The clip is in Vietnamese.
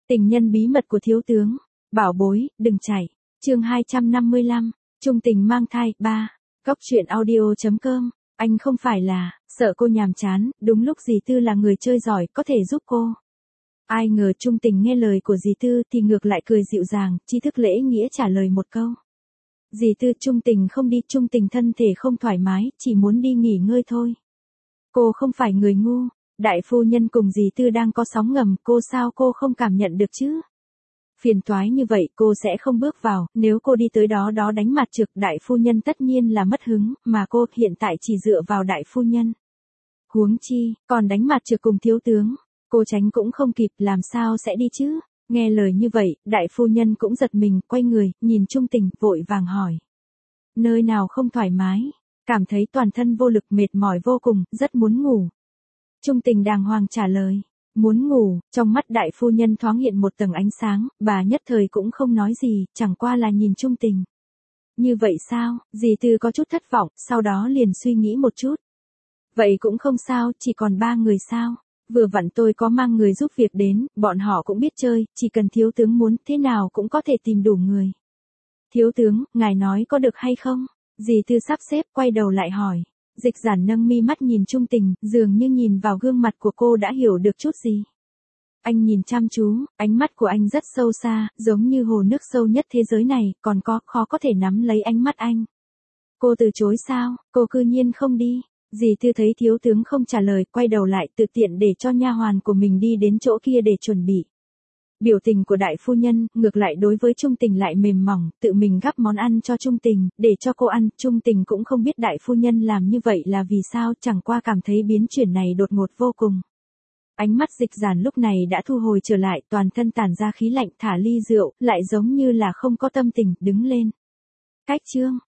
Tình nhân bí mật của thiếu tướng. Bảo bối, đừng chạy. Chương 255. Trung tình mang thai 3. Góc truyện audio.com. Anh không phải là sợ cô nhàm chán, đúng lúc dì Tư là người chơi giỏi có thể giúp cô. Ai ngờ Trung tình nghe lời của dì Tư thì ngược lại cười dịu dàng, tri thức lễ nghĩa trả lời một câu. Dì Tư, Trung tình không đi, Trung tình thân thể không thoải mái, chỉ muốn đi nghỉ ngơi thôi. Cô không phải người ngu. Đại phu nhân cùng dì Tư đang có sóng ngầm, sao cô không cảm nhận được chứ? Phiền toái như vậy cô sẽ không bước vào, nếu cô đi tới đó đánh mặt trực đại phu nhân tất nhiên là mất hứng, mà cô hiện tại chỉ dựa vào đại phu nhân. Huống chi, còn đánh mặt trực cùng thiếu tướng, cô tránh cũng không kịp, làm sao sẽ đi chứ? Nghe lời như vậy, đại phu nhân cũng giật mình, quay người, nhìn Trung tình, vội vàng hỏi. Nơi nào không thoải mái? Cảm thấy toàn thân vô lực, mệt mỏi vô cùng, rất muốn ngủ. Trung tình đàng hoàng trả lời. Muốn ngủ, trong mắt đại phu nhân thoáng hiện một tầng ánh sáng, bà nhất thời cũng không nói gì, chẳng qua là nhìn Trung tình. Như vậy sao? Dì Tư có chút thất vọng, sau đó liền suy nghĩ một chút. Vậy cũng không sao, chỉ còn 3 người sao? Vừa vặn tôi có mang người giúp việc đến, bọn họ cũng biết chơi, chỉ cần thiếu tướng muốn, thế nào cũng có thể tìm đủ người. Thiếu tướng, ngài nói có được hay không? Dì Tư sắp xếp, quay đầu lại hỏi. Dịch Giản nâng mi mắt nhìn Trung tình, dường như nhìn vào gương mặt của cô đã hiểu được chút gì. Anh nhìn chăm chú, ánh mắt của anh rất sâu xa, giống như hồ nước sâu nhất thế giới này, còn khó có thể nắm lấy ánh mắt anh. Cô từ chối sao? Cô cư nhiên không đi. Dì Tư thấy thiếu tướng không trả lời, quay đầu lại tự tiện để cho nha hoàn của mình đi đến chỗ kia để chuẩn bị. Biểu tình của đại phu nhân, ngược lại đối với Trung tình lại mềm mỏng, tự mình gắp món ăn cho Trung tình, để cho cô ăn, Trung tình cũng không biết đại phu nhân làm như vậy là vì sao, chẳng qua cảm thấy biến chuyển này đột ngột vô cùng. Ánh mắt Dịch Giản lúc này đã thu hồi trở lại, toàn thân tản ra khí lạnh, thả ly rượu, lại giống như là không có tâm tình, đứng lên. Cách chương.